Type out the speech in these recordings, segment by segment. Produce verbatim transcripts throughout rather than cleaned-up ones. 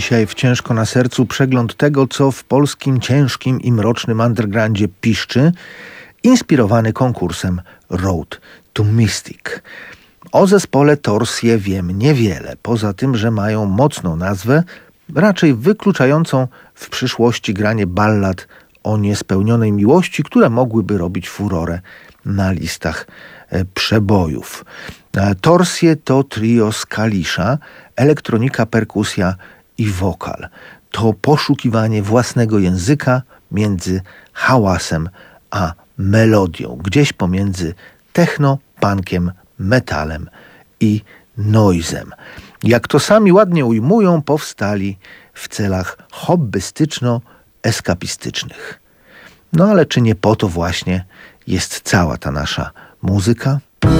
Dzisiaj w Ciężko na sercu przegląd tego, co w polskim ciężkim i mrocznym undergroundzie piszczy, inspirowany konkursem Road to Mystic. O zespole Torsje wiem niewiele, poza tym, że mają mocną nazwę, raczej wykluczającą w przyszłości granie ballad o niespełnionej miłości, które mogłyby robić furorę na listach przebojów. Torsje to trio z Kalisza, elektronika, perkusja i wokal. To poszukiwanie własnego języka między hałasem a melodią, gdzieś pomiędzy techno, punkiem, metalem i noizem. Jak to sami ładnie ujmują, powstali w celach hobbystyczno-eskapistycznych. No ale czy nie po to właśnie jest cała ta nasza muzyka?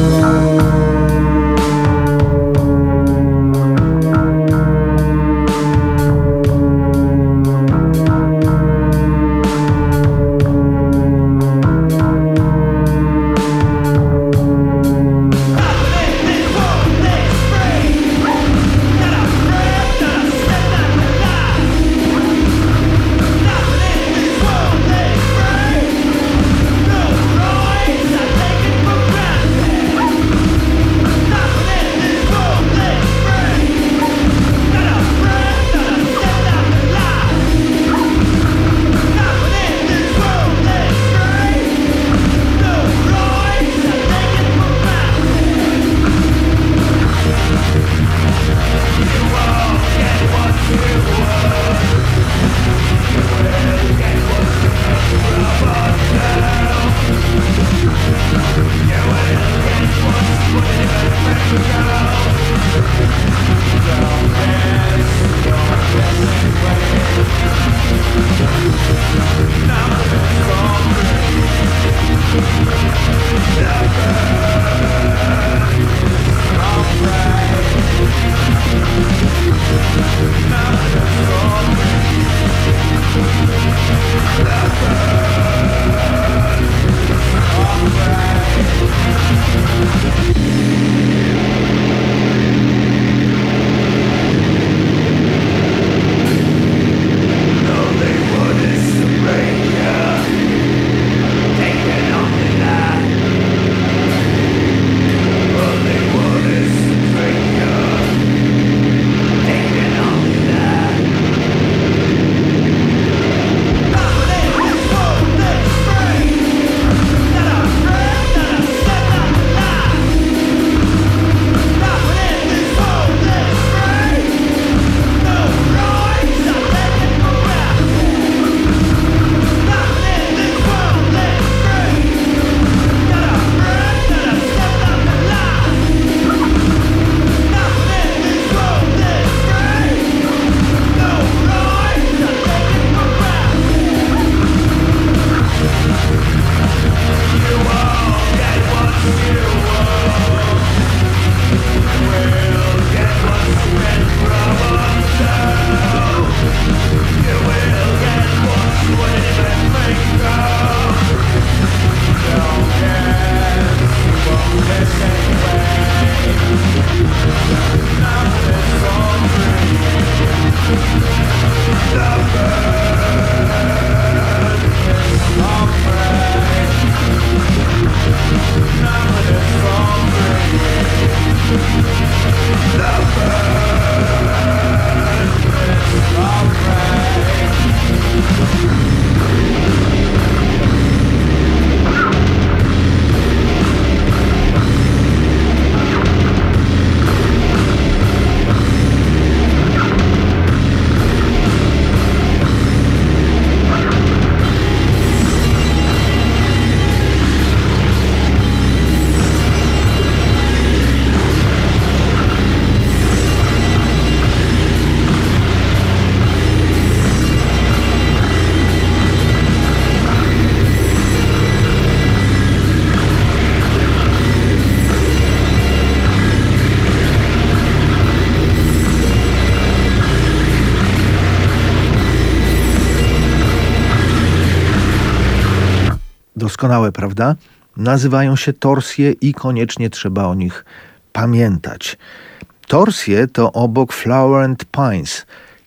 Doskonałe, prawda? Nazywają się Torsje i koniecznie trzeba o nich pamiętać. Torsje to obok Flower and Pines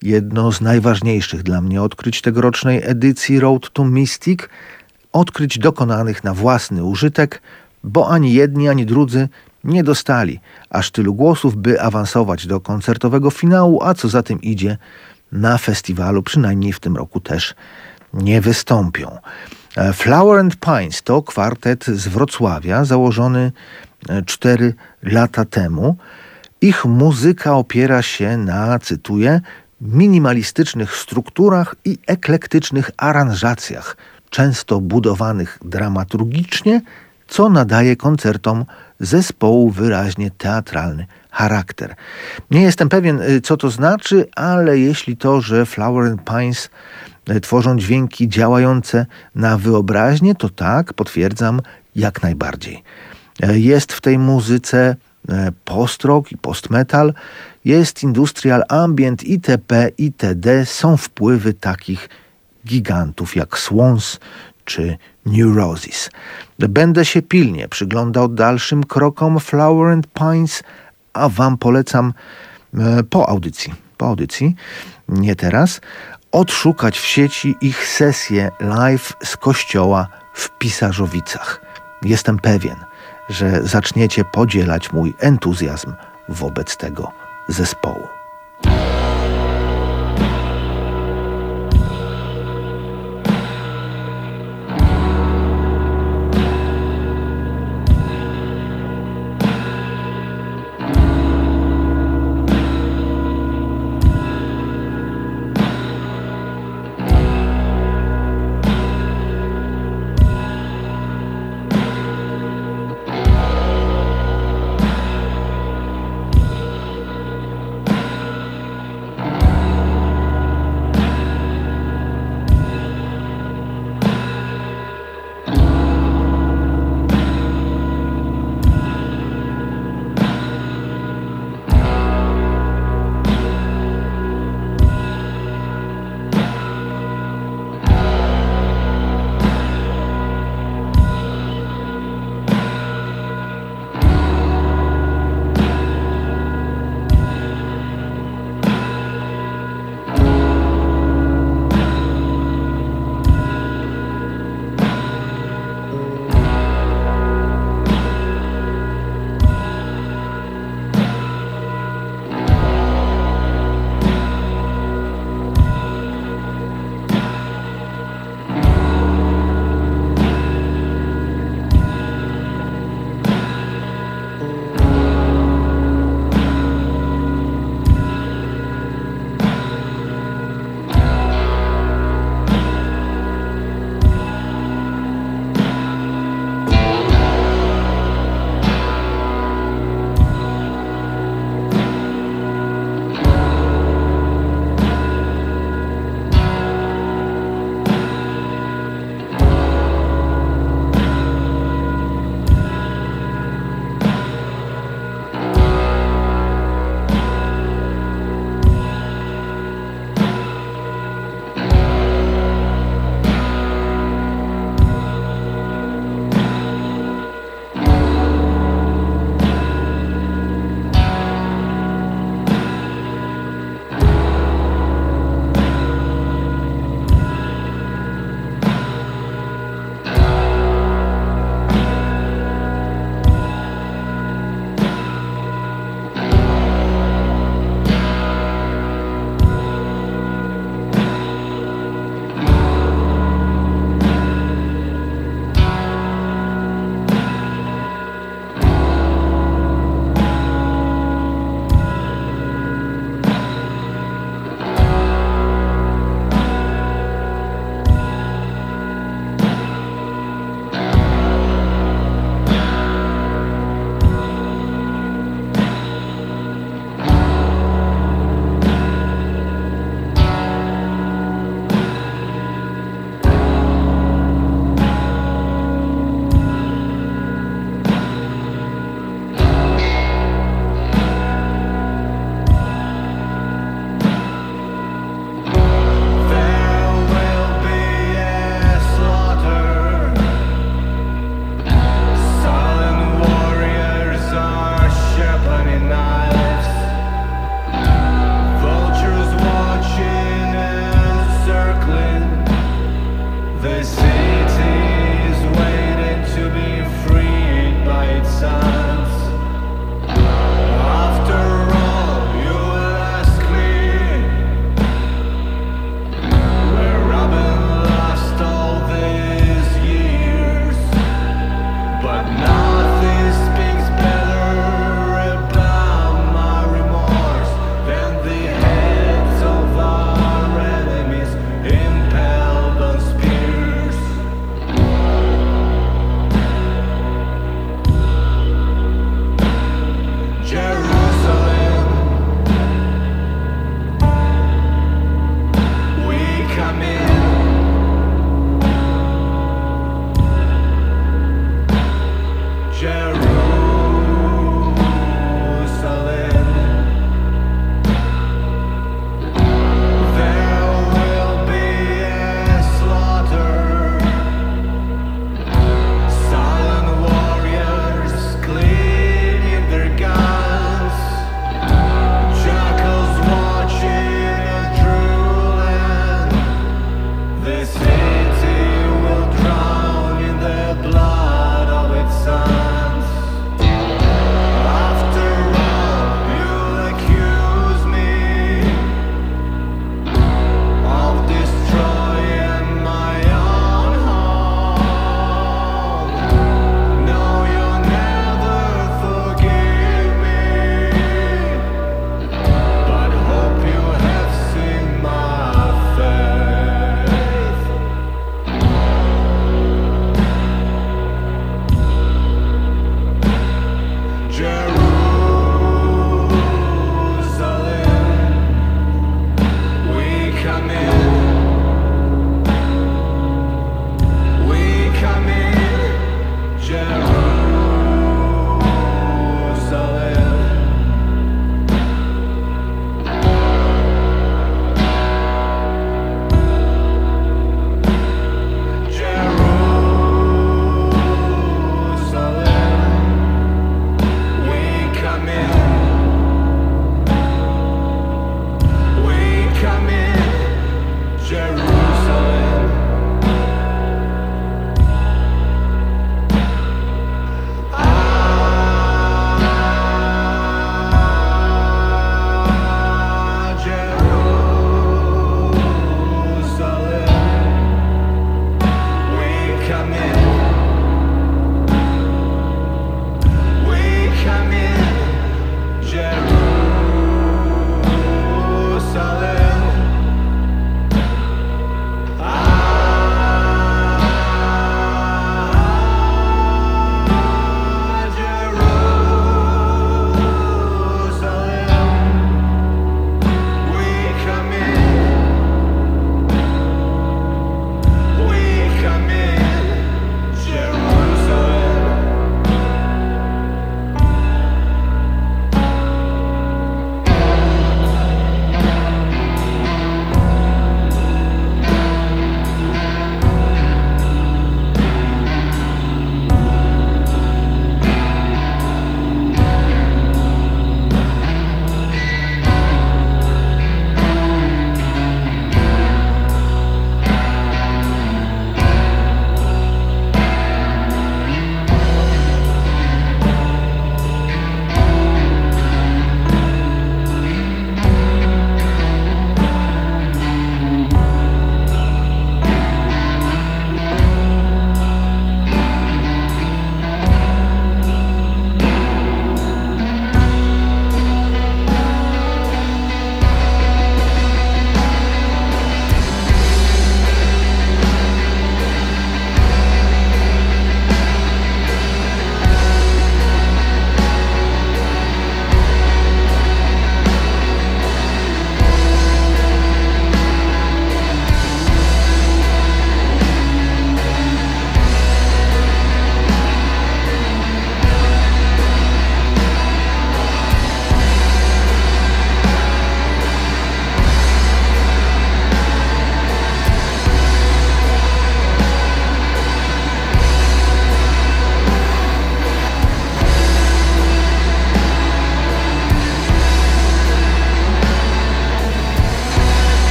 jedno z najważniejszych dla mnie odkryć tegorocznej edycji Road to Mystic, odkryć dokonanych na własny użytek, bo ani jedni, ani drudzy nie dostali aż tylu głosów, by awansować do koncertowego finału, a co za tym idzie, na festiwalu, przynajmniej w tym roku też nie wystąpią. Flower and Pines to kwartet z Wrocławia, założony cztery lata temu. Ich muzyka opiera się na, cytuję, minimalistycznych strukturach i eklektycznych aranżacjach, często budowanych dramaturgicznie, co nadaje koncertom zespołu wyraźnie teatralny charakter. Nie jestem pewien, co to znaczy, ale jeśli to, że Flower and Pines tworzą dźwięki działające na wyobraźnię, to tak, potwierdzam, jak najbardziej. Jest w tej muzyce post-rock i post-metal, jest industrial ambient itp. itd. Są wpływy takich gigantów jak Swans czy Neurosis. Będę się pilnie przyglądał dalszym krokom Flower and Pines, a wam polecam po audycji, po audycji, nie teraz, odszukać w sieci ich sesję live z kościoła w Pisarzowicach. Jestem pewien, że zaczniecie podzielać mój entuzjazm wobec tego zespołu.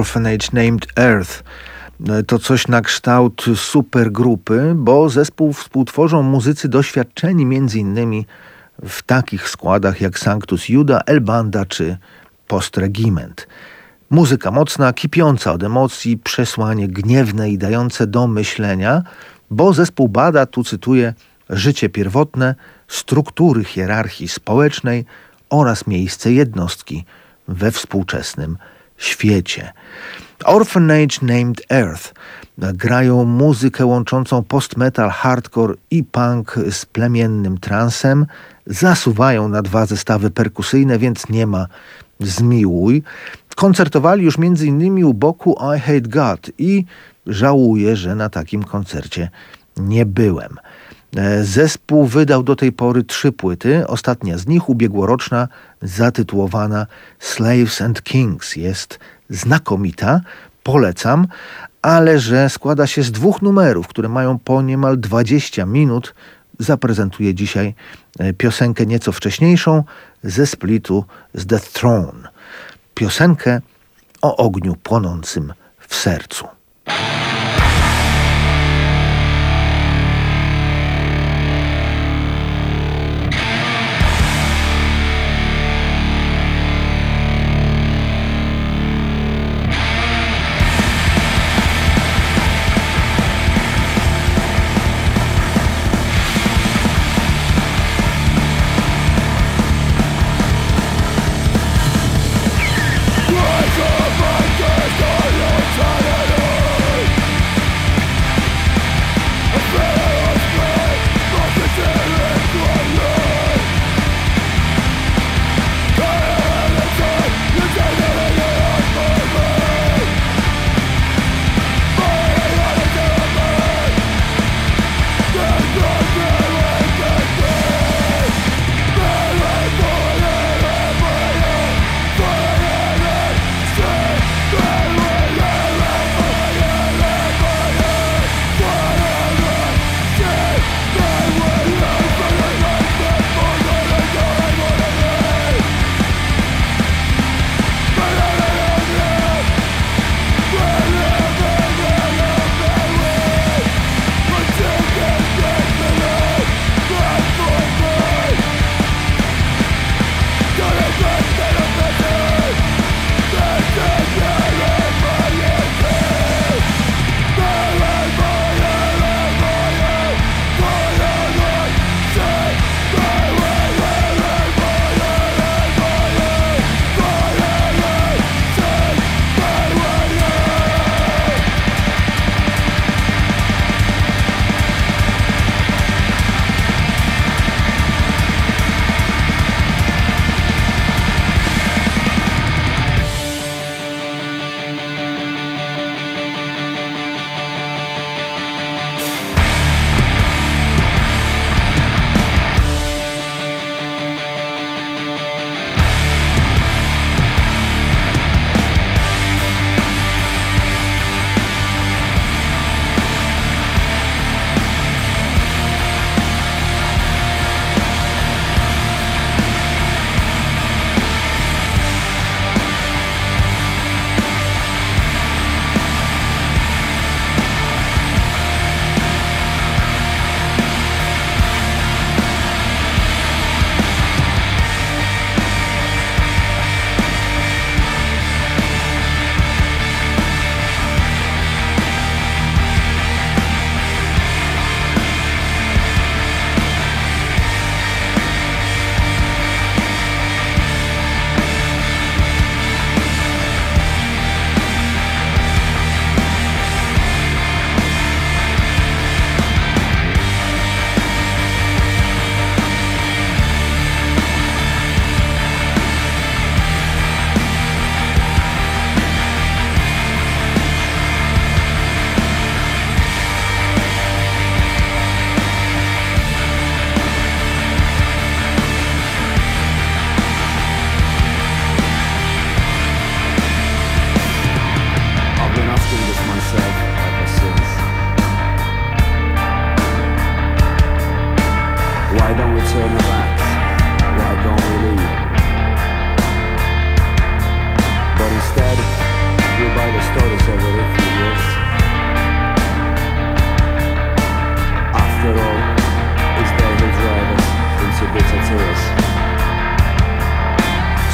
Orphanage Named Earth. To coś na kształt supergrupy, bo zespół współtworzą muzycy doświadczeni między innymi w takich składach jak Sanctus Juda, El Banda czy Post Regiment. Muzyka mocna, kipiąca od emocji, przesłanie gniewne i dające do myślenia, bo zespół bada, tu cytuję, życie pierwotne, struktury hierarchii społecznej oraz miejsce jednostki we współczesnym świecie. Orphanage Named Earth grają muzykę łączącą post-metal, hardcore i punk z plemiennym transem. Zasuwają na dwa zestawy perkusyjne, więc nie ma zmiłuj. Koncertowali już między innymi u boku I Hate God i żałuję, że na takim koncercie nie byłem. Zespół wydał do tej pory trzy płyty. Ostatnia z nich, ubiegłoroczna, zatytułowana Slaves and Kings, jest znakomita, polecam, ale że składa się z dwóch numerów, które mają po niemal dwadzieścia minut, zaprezentuję dzisiaj piosenkę nieco wcześniejszą ze splitu z The Throne. Piosenkę o ogniu płonącym w sercu. Rise up against the insanity.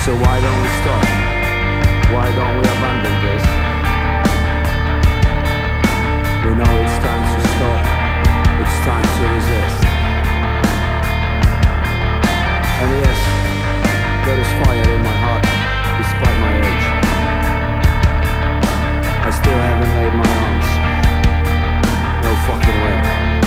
So why don't we stop? Why don't we abandon this? We know it's time to stop. It's time to resist. And yes, there is fire in my heart, despite my age. I still haven't laid my arms. No fucking way.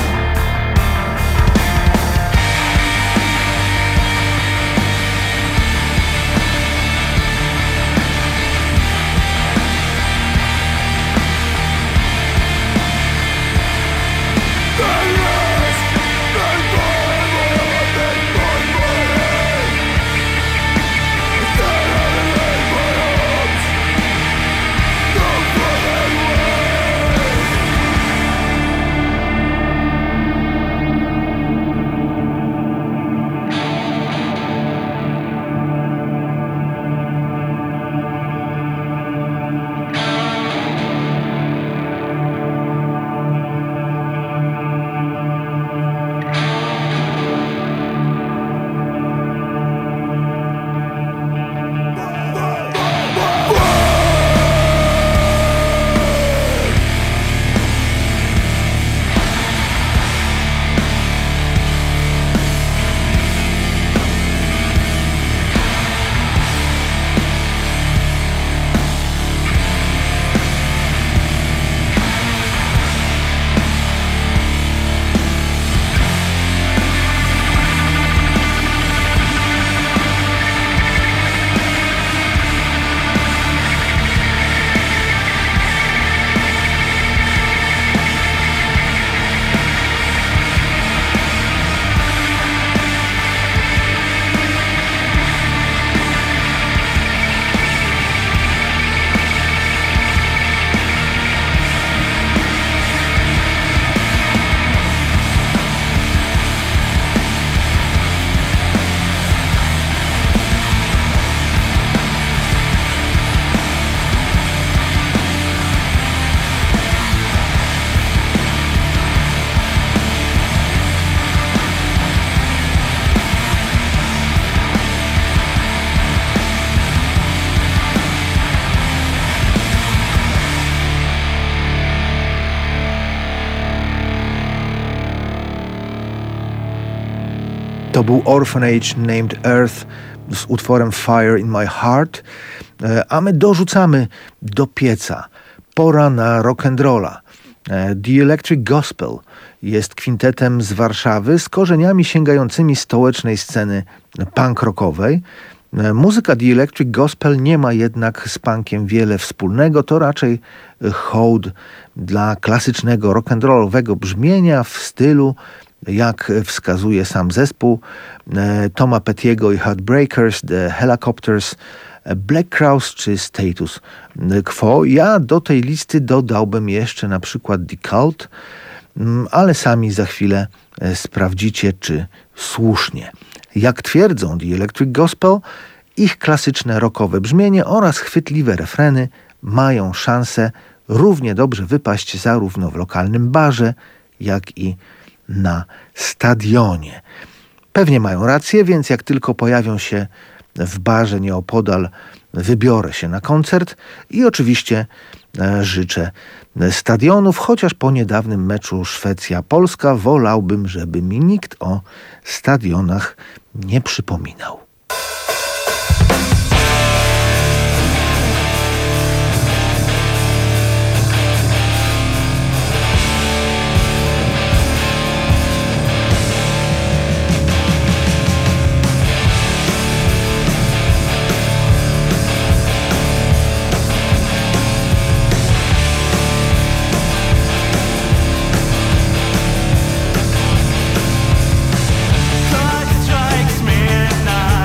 To był Orphanage Named Earth z utworem Fire in My Heart, a my dorzucamy do pieca. Pora na rock'n'rolla. The Electric Gospel jest kwintetem z Warszawy z korzeniami sięgającymi stołecznej sceny punk rockowej. Muzyka The Electric Gospel nie ma jednak z punkiem wiele wspólnego, to raczej hołd dla klasycznego rock'n'rollowego brzmienia w stylu, jak wskazuje sam zespół, Toma Pettiego i Heartbreakers, The Helicopters, Black Crowes czy Status Quo. Ja do tej listy dodałbym jeszcze na przykład The Cult, ale sami za chwilę sprawdzicie, czy słusznie. Jak twierdzą The Electric Gospel, ich klasyczne rockowe brzmienie oraz chwytliwe refreny mają szansę równie dobrze wypaść zarówno w lokalnym barze, jak i na stadionie. Pewnie mają rację, więc jak tylko pojawią się w barze nieopodal, wybiorę się na koncert i oczywiście życzę stadionów, chociaż po niedawnym meczu Szwecja-Polska wolałbym, żeby mi nikt o stadionach nie przypominał. Clock strikes midnight.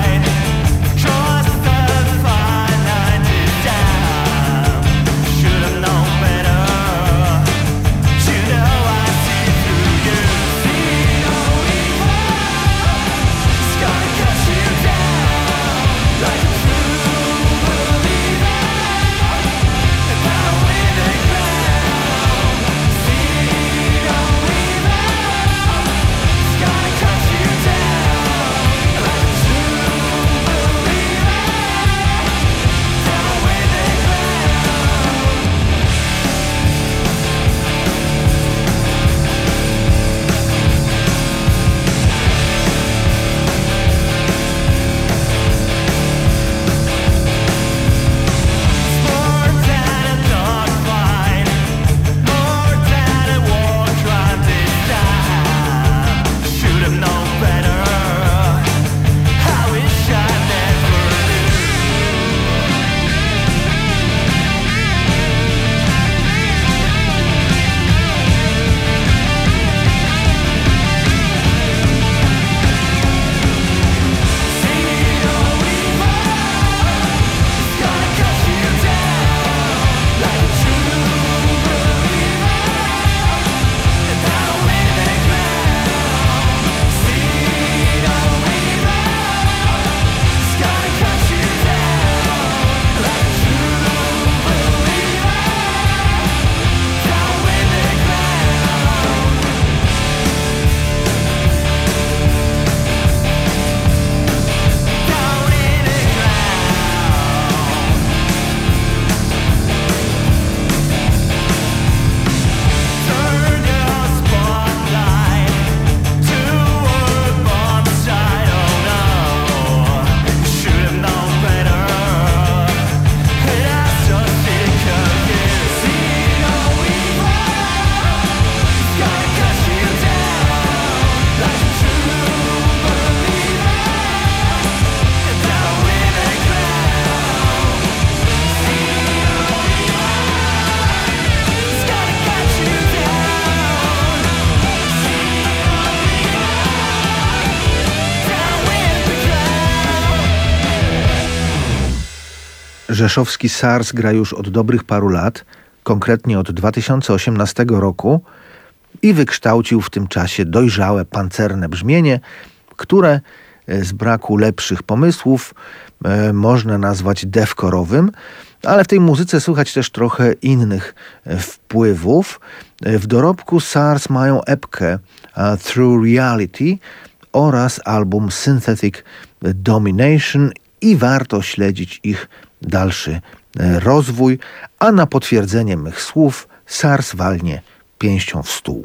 Rzeszowski SARS gra już od dobrych paru lat, konkretnie od dwa tysiące osiemnastego roku i wykształcił w tym czasie dojrzałe pancerne brzmienie, które z braku lepszych pomysłów e, można nazwać deathcore'owym, ale w tej muzyce słychać też trochę innych e, wpływów. E, w dorobku SARS mają epkę e, Through Reality oraz album Synthetic Domination i warto śledzić ich dalszy e, rozwój, a na potwierdzenie mych słów SARS walnie pięścią w stół.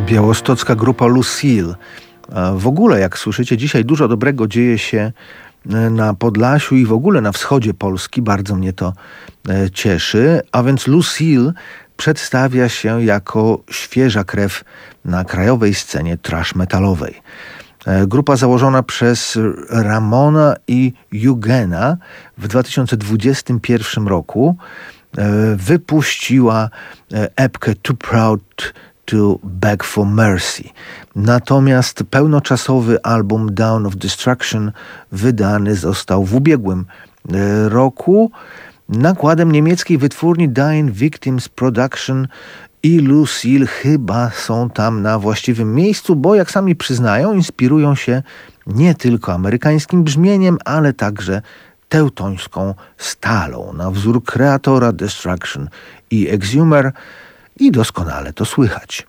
białostocka grupa Lucille. W ogóle, jak słyszycie, dzisiaj dużo dobrego dzieje się na Podlasiu i w ogóle na wschodzie Polski. Bardzo mnie to cieszy. A więc Lucille przedstawia się jako świeża krew na krajowej scenie thrash metalowej. Grupa założona przez Ramona i Eugena w dwa tysiące dwudziestym pierwszym roku wypuściła epkę Too Proud to Beg for Mercy. Natomiast pełnoczasowy album Dawn of Destruction wydany został w ubiegłym roku nakładem niemieckiej wytwórni Dying Victims Production i Lucille chyba są tam na właściwym miejscu, bo jak sami przyznają, inspirują się nie tylko amerykańskim brzmieniem, ale także teutońską stalą na wzór Kreatora, Destruction i Exhumer i doskonale to słychać.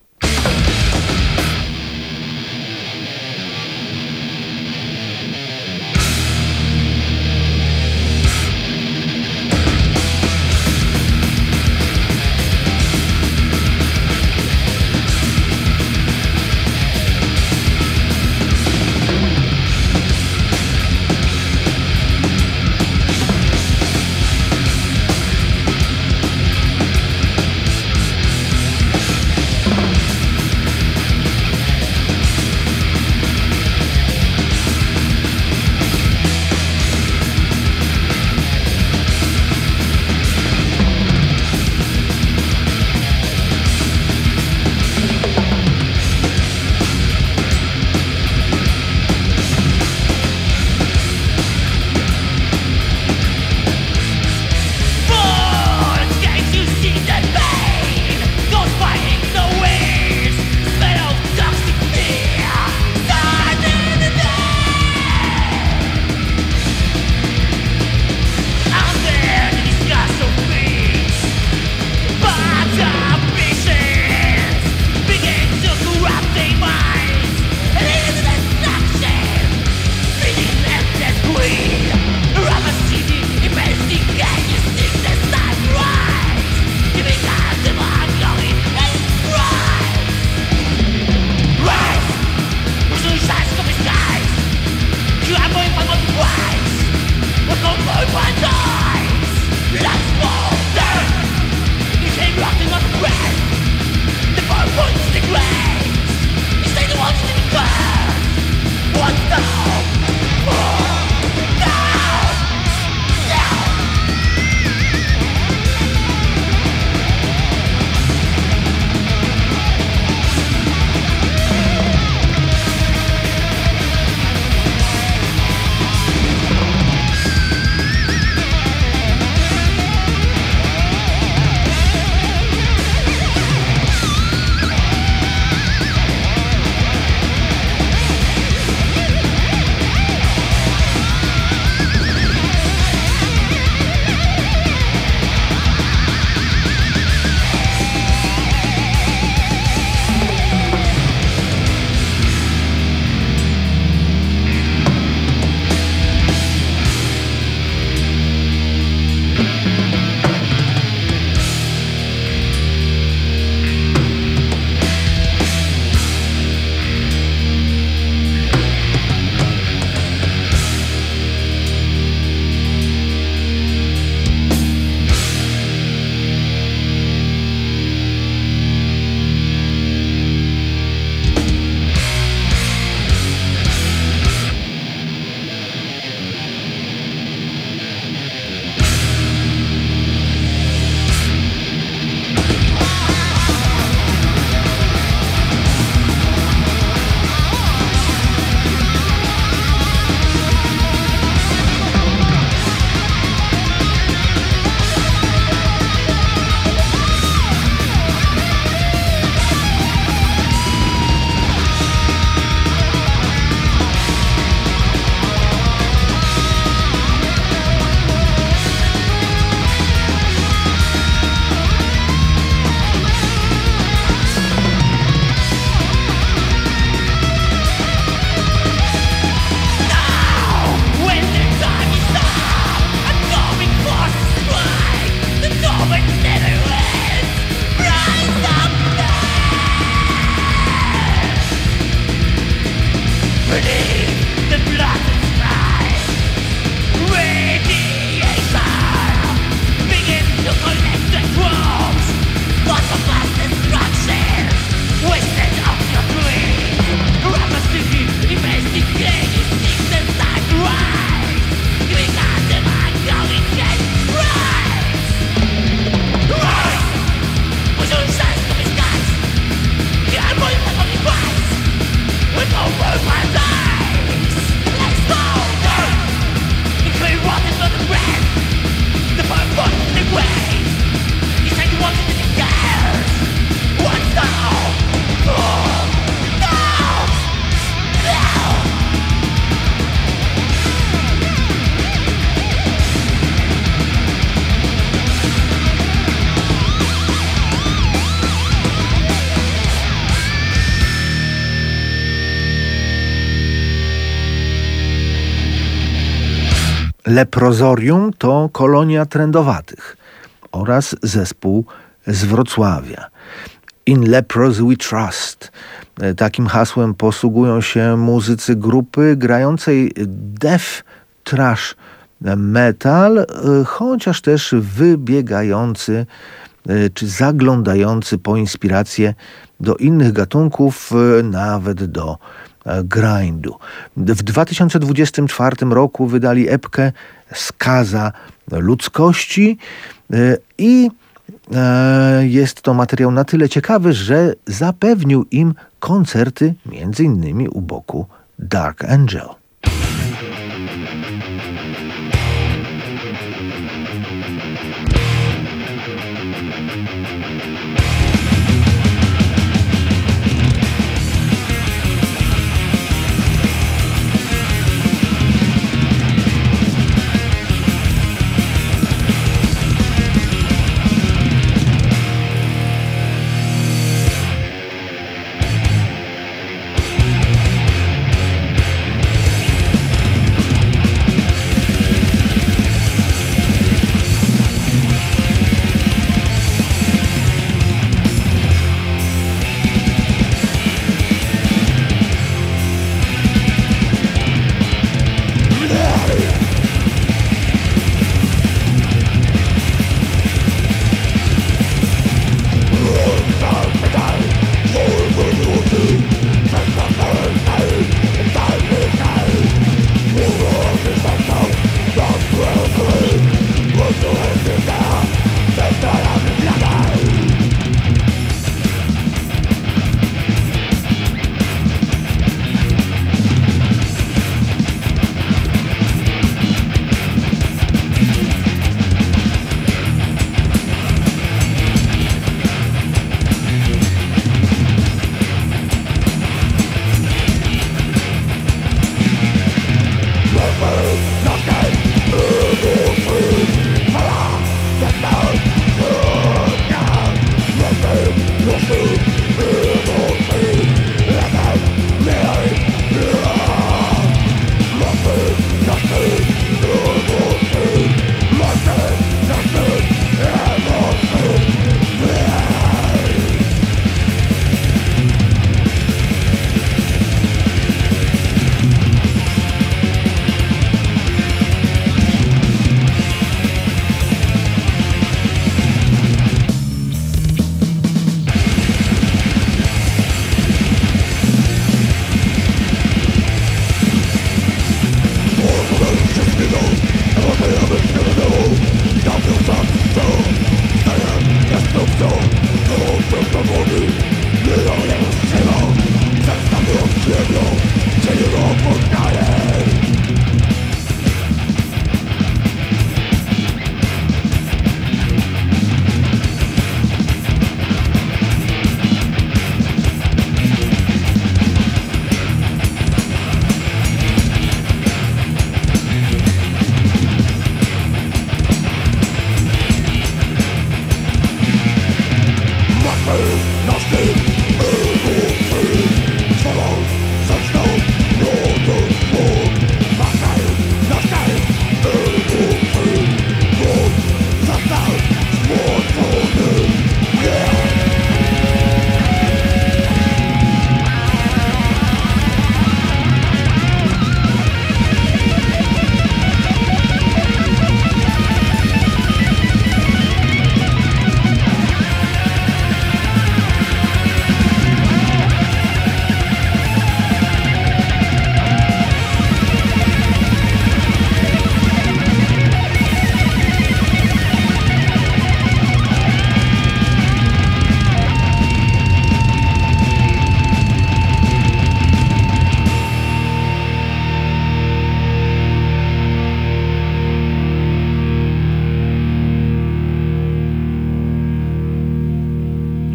Leprozorium to kolonia trendowatych oraz zespół z Wrocławia. In Lepros we trust. Takim hasłem posługują się muzycy grupy grającej death thrash metal, chociaż też wybiegający czy zaglądający po inspirację do innych gatunków, nawet do grindu. W dwa tysiące dwudziestym czwartym roku wydali epkę Skaza ludzkości i jest to materiał na tyle ciekawy, że zapewnił im koncerty między innymi u boku Dark Angel.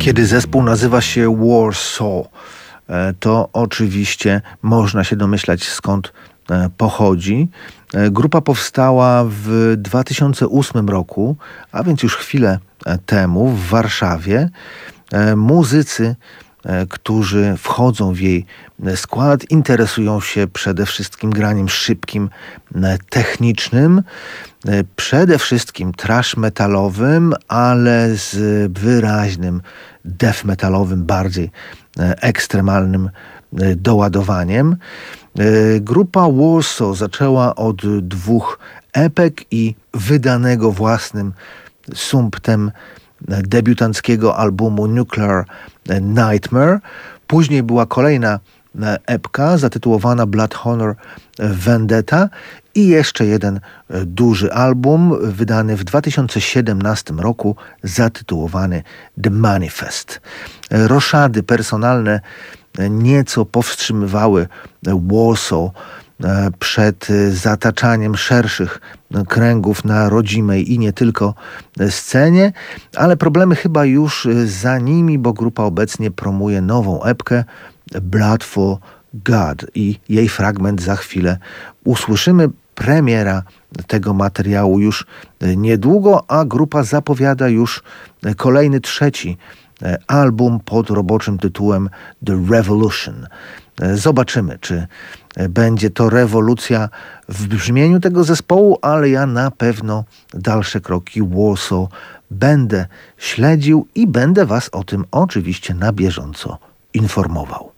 Kiedy zespół nazywa się Warsaw, to oczywiście można się domyślać, skąd pochodzi. Grupa powstała w dwa tysiące ósmym roku, a więc już chwilę temu w Warszawie. Muzycy, którzy wchodzą w jej skład, interesują się przede wszystkim graniem szybkim, technicznym, przede wszystkim thrash metalowym, ale z wyraźnym death metalowym, bardziej ekstremalnym doładowaniem. Grupa Warsaw zaczęła od dwóch epek i wydanego własnym sumptem debiutanckiego albumu Nuclear Nightmare. Później była kolejna epka zatytułowana Blood Honor Vendetta i jeszcze jeden duży album wydany w dwa tysiące siedemnastym roku zatytułowany The Manifest. Roszady personalne nieco powstrzymywały Warsaw przed zataczaniem szerszych kręgów na rodzimej i nie tylko scenie, ale problemy chyba już za nimi, bo grupa obecnie promuje nową epkę Blood for God i jej fragment za chwilę usłyszymy. Premiera tego materiału już niedługo, a grupa zapowiada już kolejny, trzeci album pod roboczym tytułem The Revolution. Zobaczymy, czy będzie to rewolucja w brzmieniu tego zespołu, ale ja na pewno dalsze kroki Warsaw będę śledził i będę was o tym oczywiście na bieżąco informował.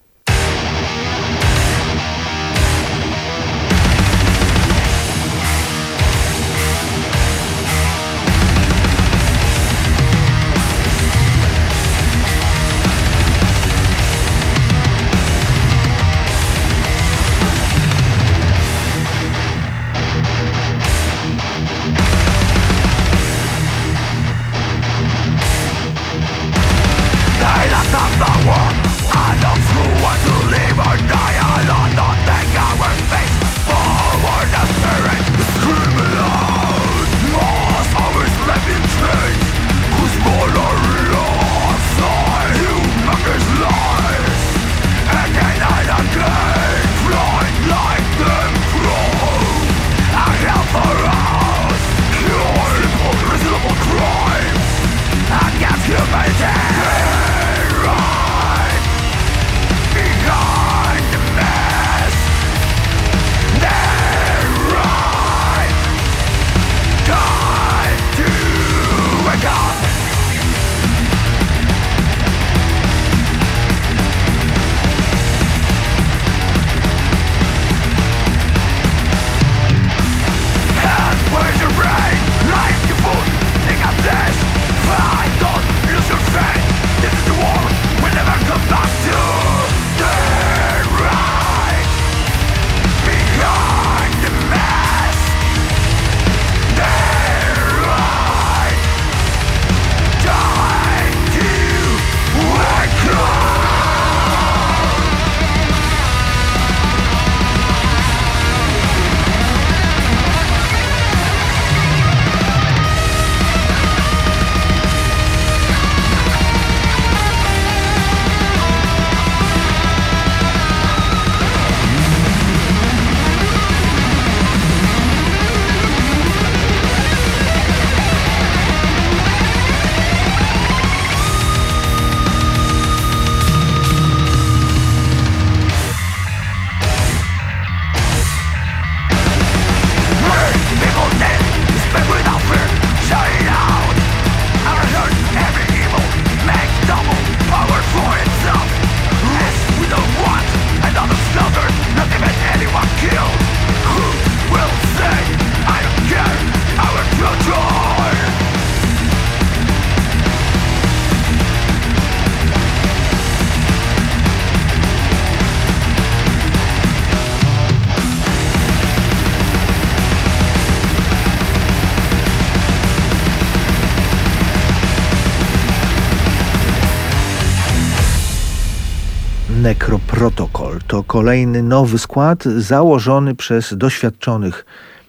Necroprotocol to kolejny nowy skład założony przez doświadczonych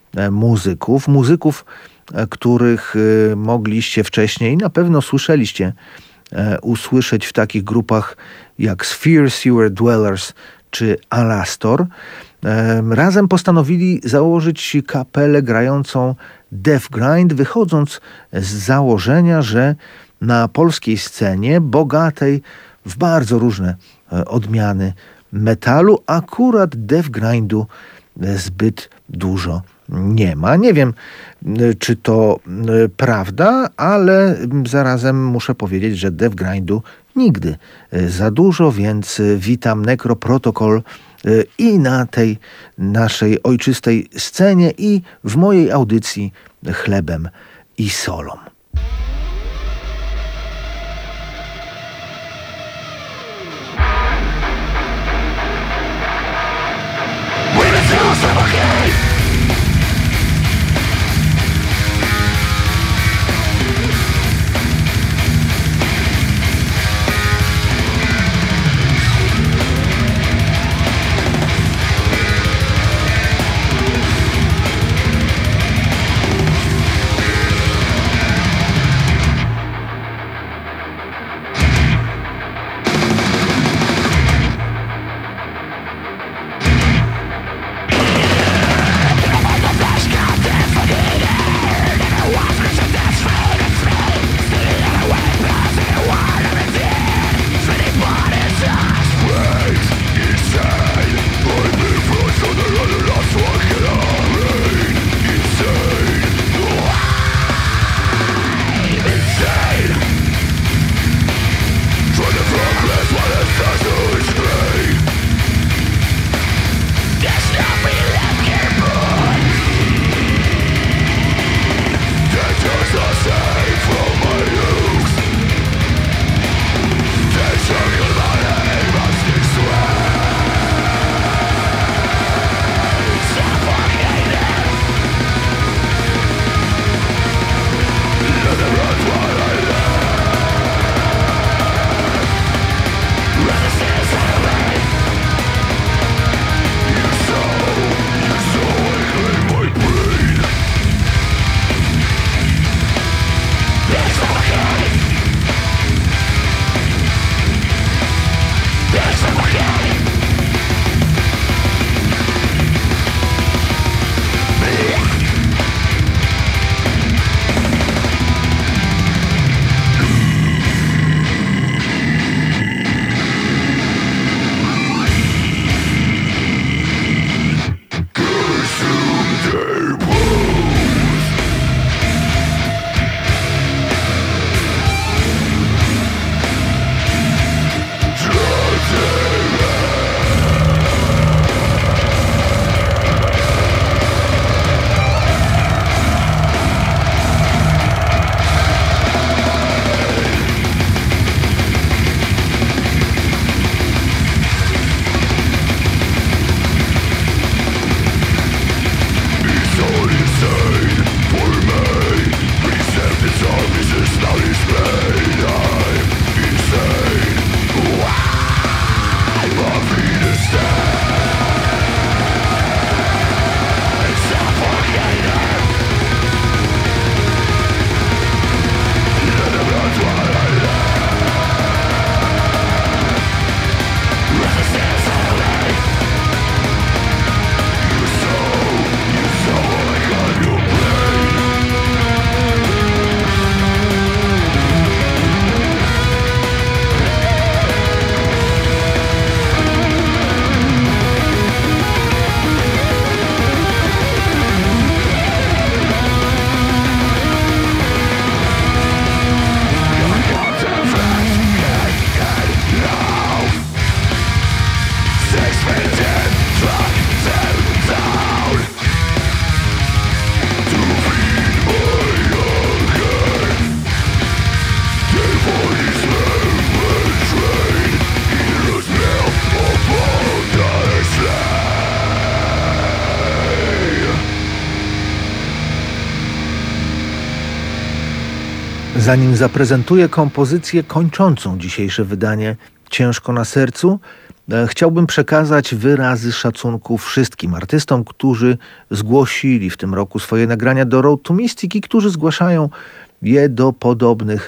muzyków, muzyków, których mogliście wcześniej, na pewno słyszeliście e, usłyszeć w takich grupach jak Sphere Sewer Dwellers czy Alastor. E, razem postanowili założyć kapelę grającą death grind, wychodząc z założenia, że na polskiej scenie, bogatej w bardzo różne e, odmiany metalu, akurat death grindu e, zbyt dużo nie ma. Nie wiem, czy to prawda, ale zarazem muszę powiedzieć, że death grindu nigdy za dużo, więc witam Necroprotocol i na tej naszej ojczystej scenie, i w mojej audycji Chlebem i solą. Zanim zaprezentuję kompozycję kończącą dzisiejsze wydanie Ciężko na sercu, chciałbym przekazać wyrazy szacunku wszystkim artystom, którzy zgłosili w tym roku swoje nagrania do Road to Mystic i którzy zgłaszają je do podobnych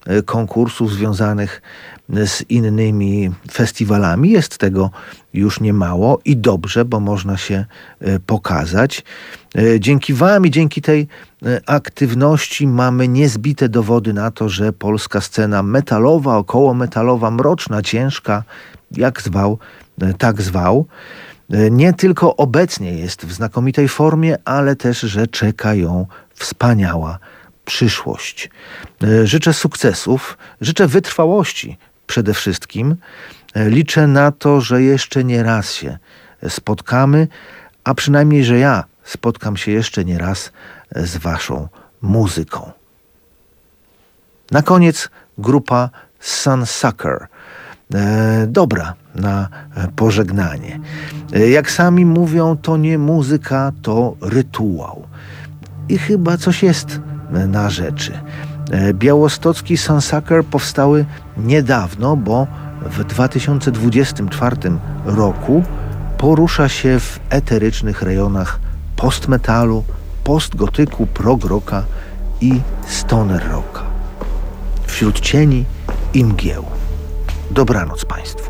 e, konkursów związanych z innymi festiwalami. Jest tego już niemało i dobrze, bo można się e, pokazać. E, Dzięki wam i dzięki tej e, aktywności mamy niezbite dowody na to, że polska scena metalowa, około metalowa, mroczna, ciężka, jak zwał, e, tak zwał, e, nie tylko obecnie jest w znakomitej formie, ale też, że czeka ją wspaniała przyszłość. E, Życzę sukcesów, życzę wytrwałości przede wszystkim. E, Liczę na to, że jeszcze nie raz się spotkamy, a przynajmniej, że ja spotkam się jeszcze nie raz z waszą muzyką. Na koniec grupa Sunsucker. E, dobra na pożegnanie. E, jak sami mówią, to nie muzyka, to rytuał. I chyba coś jest na rzeczy. E, białostocki Sunsucker powstały niedawno, bo w dwa tysiące dwudziestym czwartym roku porusza się w eterycznych rejonach postmetalu, postgotyku, prog rocka i stoner rocka. Wśród cieni i mgieł. Dobranoc Państwu.